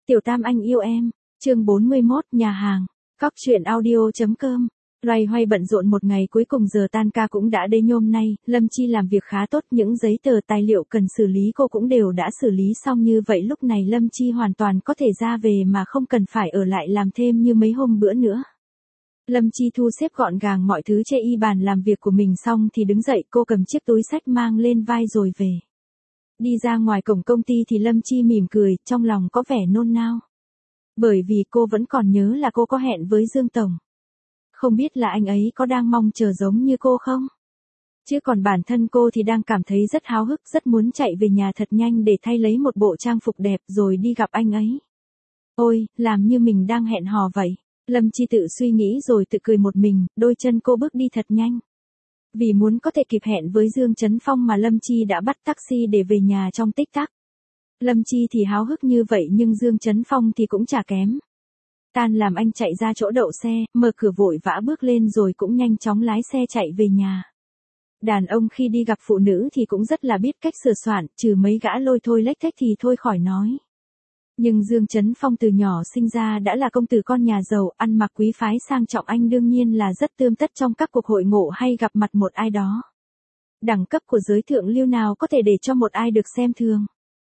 Tiểu Tam anh yêu em. Chương 41, nhà hàng. Cóc truyện audio.com. Loay hoay bận rộn một ngày cuối cùng giờ tan ca cũng đã đến nhôm nay, Lâm Chi làm việc khá tốt, những giấy tờ tài liệu cần xử lý cô cũng đều đã xử lý xong, như vậy lúc này Lâm Chi hoàn toàn có thể ra về mà không cần phải ở lại làm thêm như mấy hôm bữa nữa. Lâm Chi thu xếp gọn gàng mọi thứ trên y bàn làm việc của mình xong thì đứng dậy, cô cầm chiếc túi xách mang lên vai rồi về. Đi ra ngoài cổng công ty thì Lâm Chi mỉm cười, trong lòng có vẻ nôn nao. Bởi vì cô vẫn còn nhớ là cô có hẹn với Dương Tổng. Không biết là anh ấy có đang mong chờ giống như cô không? Chứ còn bản thân cô thì đang cảm thấy rất háo hức, rất muốn chạy về nhà thật nhanh để thay lấy một bộ trang phục đẹp rồi đi gặp anh ấy. Ôi, làm như mình đang hẹn hò vậy. Lâm Chi tự suy nghĩ rồi tự cười một mình, đôi chân cô bước đi thật nhanh. Vì muốn có thể kịp hẹn với Dương Chấn Phong mà Lâm Chi đã bắt taxi để về nhà trong tích tắc. Lâm Chi thì háo hức như vậy nhưng Dương Chấn Phong thì cũng chả kém. Tan làm anh chạy ra chỗ đậu xe, mở cửa vội vã bước lên rồi cũng nhanh chóng lái xe chạy về nhà. Đàn ông khi đi gặp phụ nữ thì cũng rất là biết cách sửa soạn, trừ mấy gã lôi thôi lếch thếch thì thôi khỏi nói. Nhưng Dương Chấn Phong từ nhỏ sinh ra đã là công tử con nhà giàu, ăn mặc quý phái sang trọng, anh đương nhiên là rất tươm tất trong các cuộc hội ngộ hay gặp mặt một ai đó. Đẳng cấp của giới thượng lưu nào có thể để cho một ai được xem thường.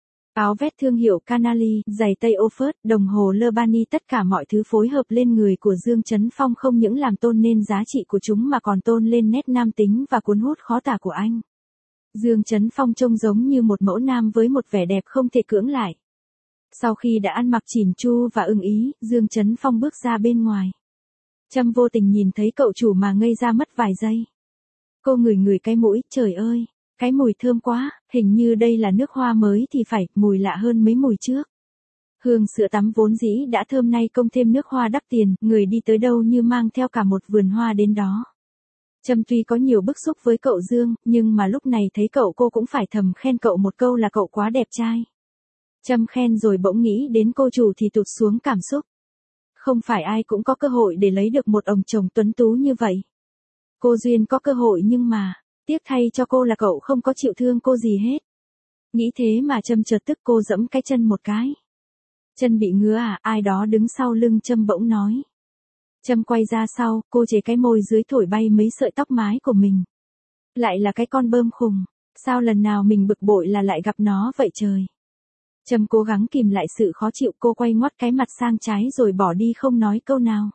Áo vest thương hiệu Canali, giày tây Oxford, đồng hồ Lebani, tất cả mọi thứ phối hợp lên người của Dương Chấn Phong không những làm tôn nên giá trị của chúng mà còn tôn lên nét nam tính và cuốn hút khó tả của anh. Dương Chấn Phong trông giống như một mẫu nam với một vẻ đẹp không thể cưỡng lại. Sau khi đã ăn mặc chỉn chu và ưng ý, Dương Chấn Phong bước ra bên ngoài. Trâm vô tình nhìn thấy cậu chủ mà ngây ra mất vài giây. Cô ngửi cái mũi, trời ơi, cái mùi thơm quá, hình như đây là nước hoa mới thì phải, mùi lạ hơn mấy mùi trước. Hương sữa tắm vốn dĩ đã thơm, nay công thêm nước hoa đắt tiền, người đi tới đâu như mang theo cả một vườn hoa đến đó. Trâm tuy có nhiều bức xúc với cậu Dương, nhưng mà lúc này thấy cậu cô cũng phải thầm khen cậu một câu là cậu quá đẹp trai. Trâm khen rồi bỗng nghĩ đến cô chủ thì tụt xuống cảm xúc. Không phải ai cũng có cơ hội để lấy được một ông chồng tuấn tú như vậy. Cô duyên có cơ hội nhưng mà, tiếc thay cho cô là cậu không có chịu thương cô gì hết. Nghĩ thế mà Trâm chợt tức, cô giẫm cái chân một cái. Chân bị ngứa à? Ai đó đứng sau lưng Trâm bỗng nói. Trâm quay ra sau, cô chế cái môi dưới thổi bay mấy sợi tóc mái của mình. Lại là cái con bơm khùng, sao lần nào mình bực bội là lại gặp nó vậy trời. Trâm cố gắng kìm lại sự khó chịu, cô quay ngoắt cái mặt sang trái rồi bỏ đi không nói câu nào.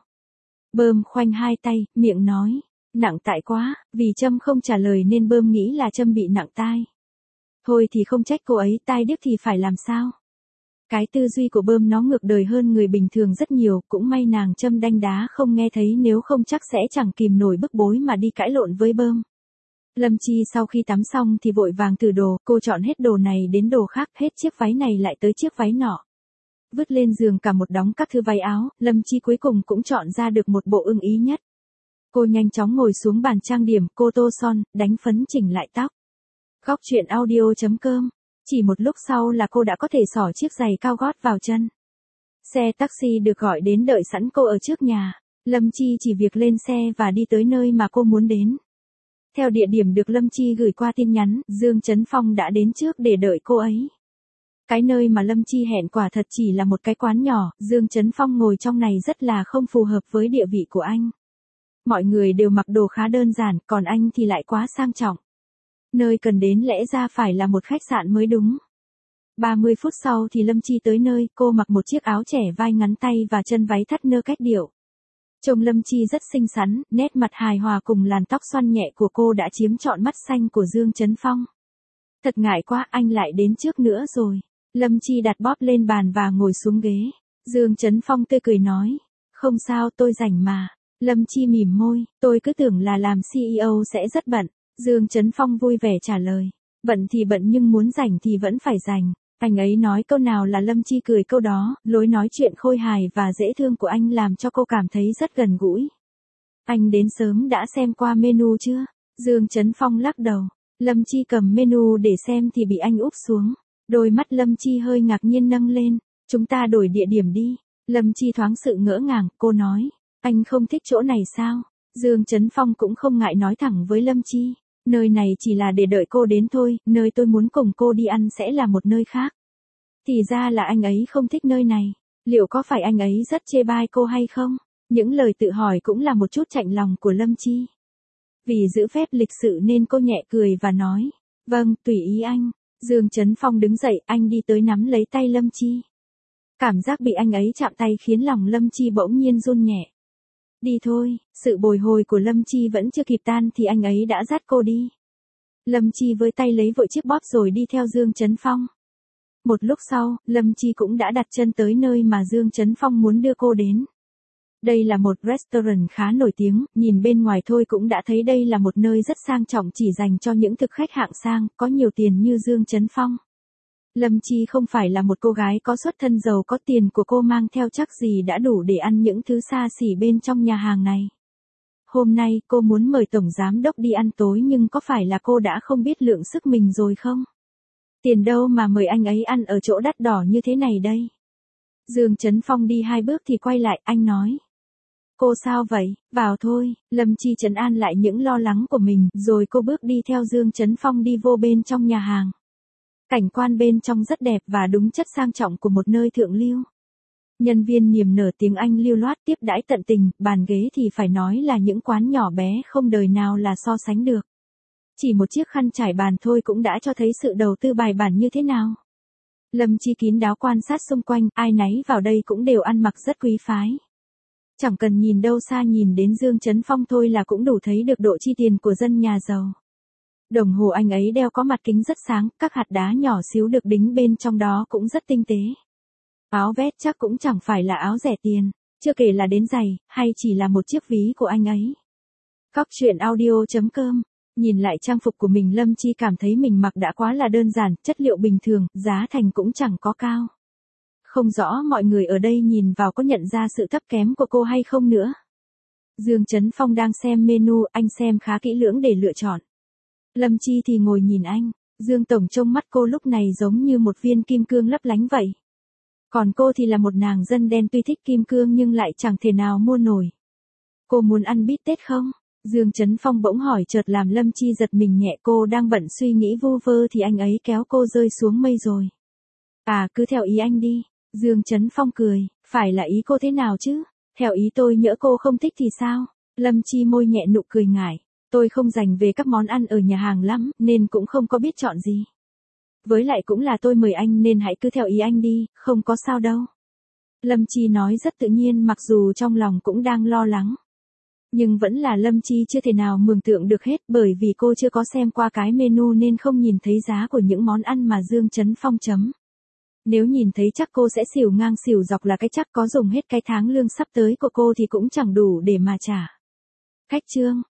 Bơm khoanh hai tay, miệng nói, nặng tại quá, vì Trâm không trả lời nên Bơm nghĩ là Trâm bị nặng tai. Thôi thì không trách cô ấy, tai điếc thì phải làm sao. Cái tư duy của Bơm nó ngược đời hơn người bình thường rất nhiều, cũng may nàng Trâm đanh đá không nghe thấy, nếu không chắc sẽ chẳng kìm nổi bức bối mà đi cãi lộn với Bơm. Lâm Chi sau khi tắm xong thì vội vàng thử đồ, cô chọn hết đồ này đến đồ khác, hết chiếc váy này lại tới chiếc váy nọ. Vứt lên giường cả một đống các thứ váy áo, Lâm Chi cuối cùng cũng chọn ra được một bộ ưng ý nhất. Cô nhanh chóng ngồi xuống bàn trang điểm, cô tô son, đánh phấn, chỉnh lại tóc. Cóc truyện audio.com. Chỉ một lúc sau là cô đã có thể xỏ chiếc giày cao gót vào chân. Xe taxi được gọi đến đợi sẵn cô ở trước nhà. Lâm Chi chỉ việc lên xe và đi tới nơi mà cô muốn đến. Theo địa điểm được Lâm Chi gửi qua tin nhắn, Dương Chấn Phong đã đến trước để đợi cô ấy. Cái nơi mà Lâm Chi hẹn quả thật chỉ là một cái quán nhỏ, Dương Chấn Phong ngồi trong này rất là không phù hợp với địa vị của anh. Mọi người đều mặc đồ khá đơn giản, còn anh thì lại quá sang trọng. Nơi cần đến lẽ ra phải là một khách sạn mới đúng. 30 phút sau thì Lâm Chi tới nơi, cô mặc một chiếc áo trẻ vai ngắn tay và chân váy thắt nơ cách điệu. Trông Lâm Chi rất xinh xắn, nét mặt hài hòa cùng làn tóc xoăn nhẹ của cô đã chiếm trọn mắt xanh của Dương Chấn Phong. Thật ngại quá, anh lại đến trước nữa rồi. Lâm Chi đặt bóp lên bàn và ngồi xuống ghế. Dương Chấn Phong tươi cười nói, không sao, tôi rảnh mà. Lâm Chi mỉm môi, tôi cứ tưởng là làm CEO sẽ rất bận. Dương Chấn Phong vui vẻ trả lời, bận thì bận nhưng muốn rảnh thì vẫn phải rảnh. Anh ấy nói câu nào là Lâm Chi cười câu đó, lối nói chuyện khôi hài và dễ thương của anh làm cho cô cảm thấy rất gần gũi. Anh đến sớm đã xem qua menu chưa? Dương Chấn Phong lắc đầu. Lâm Chi cầm menu để xem thì bị anh úp xuống. Đôi mắt Lâm Chi hơi ngạc nhiên nâng lên. Chúng ta đổi địa điểm đi. Lâm Chi thoáng sự ngỡ ngàng, cô nói, anh không thích chỗ này sao? Dương Chấn Phong cũng không ngại nói thẳng với Lâm Chi. Nơi này chỉ là để đợi cô đến thôi, nơi tôi muốn cùng cô đi ăn sẽ là một nơi khác. Thì ra là anh ấy không thích nơi này. Liệu có phải anh ấy rất chê bai cô hay không? Những lời tự hỏi cũng là một chút chạnh lòng của Lâm Chi. Vì giữ phép lịch sự nên cô nhẹ cười và nói, vâng, tùy ý anh. Dương Chấn Phong đứng dậy, anh đi tới nắm lấy tay Lâm Chi. Cảm giác bị anh ấy chạm tay khiến lòng Lâm Chi bỗng nhiên run nhẹ. Đi thôi, sự bồi hồi của Lâm Chi vẫn chưa kịp tan thì anh ấy đã dắt cô đi. Lâm Chi với tay lấy vội chiếc bóp rồi đi theo Dương Chấn Phong. Một lúc sau, Lâm Chi cũng đã đặt chân tới nơi mà Dương Chấn Phong muốn đưa cô đến. Đây là một restaurant khá nổi tiếng, nhìn bên ngoài thôi cũng đã thấy đây là một nơi rất sang trọng chỉ dành cho những thực khách hạng sang, có nhiều tiền như Dương Chấn Phong. Lâm Chi không phải là một cô gái có xuất thân giàu có, tiền của cô mang theo chắc gì đã đủ để ăn những thứ xa xỉ bên trong nhà hàng này. Hôm nay cô muốn mời tổng giám đốc đi ăn tối nhưng có phải là cô đã không biết lượng sức mình rồi không? Tiền đâu mà mời anh ấy ăn ở chỗ đắt đỏ như thế này đây? Dương Chấn Phong đi 2 bước thì quay lại, anh nói. Cô sao vậy, vào thôi. Lâm Chi trấn an lại những lo lắng của mình, rồi cô bước đi theo Dương Chấn Phong đi vô bên trong nhà hàng. Cảnh quan bên trong rất đẹp và đúng chất sang trọng của một nơi thượng lưu. Nhân viên niềm nở tiếng Anh lưu loát tiếp đãi tận tình, bàn ghế thì phải nói là những quán nhỏ bé không đời nào là so sánh được. Chỉ một chiếc khăn trải bàn thôi cũng đã cho thấy sự đầu tư bài bản như thế nào. Lâm Chi kín đáo quan sát xung quanh, ai nấy vào đây cũng đều ăn mặc rất quý phái. Chẳng cần nhìn đâu xa, nhìn đến Dương Chấn Phong thôi là cũng đủ thấy được độ chi tiền của dân nhà giàu. Đồng hồ anh ấy đeo có mặt kính rất sáng, các hạt đá nhỏ xíu được đính bên trong đó cũng rất tinh tế. Áo vest chắc cũng chẳng phải là áo rẻ tiền, chưa kể là đến giày, hay chỉ là một chiếc ví của anh ấy. Cóc truyện audio.com. Nhìn lại trang phục của mình, Lâm Chi cảm thấy mình mặc đã quá là đơn giản, chất liệu bình thường, giá thành cũng chẳng có cao. Không rõ mọi người ở đây nhìn vào có nhận ra sự thấp kém của cô hay không nữa. Dương Chấn Phong đang xem menu, anh xem khá kỹ lưỡng để lựa chọn. Lâm Chi thì ngồi nhìn anh, Dương Tổng trông mắt cô lúc này giống như một viên kim cương lấp lánh vậy. Còn cô thì là một nàng dân đen tuy thích kim cương nhưng lại chẳng thể nào mua nổi. Cô muốn ăn bít tết không? Dương Chấn Phong bỗng hỏi chợt làm Lâm Chi giật mình nhẹ, cô đang bận suy nghĩ vu vơ thì anh ấy kéo cô rơi xuống mây rồi. À, cứ theo ý anh đi. Dương Chấn Phong cười, phải là ý cô thế nào chứ? Theo ý tôi, nhỡ cô không thích thì sao? Lâm Chi môi nhẹ nụ cười ngại. Tôi không rành về các món ăn ở nhà hàng lắm, nên cũng không có biết chọn gì. Với lại cũng là tôi mời anh nên hãy cứ theo ý anh đi, không có sao đâu. Lâm Chi nói rất tự nhiên mặc dù trong lòng cũng đang lo lắng. Nhưng vẫn là Lâm Chi chưa thể nào mường tượng được hết, bởi vì cô chưa có xem qua cái menu nên không nhìn thấy giá của những món ăn mà Dương Chấn Phong chấm. Nếu nhìn thấy chắc cô sẽ xỉu ngang xỉu dọc, là cái chắc có dùng hết cái tháng lương sắp tới của cô thì cũng chẳng đủ để mà trả. Khách trương,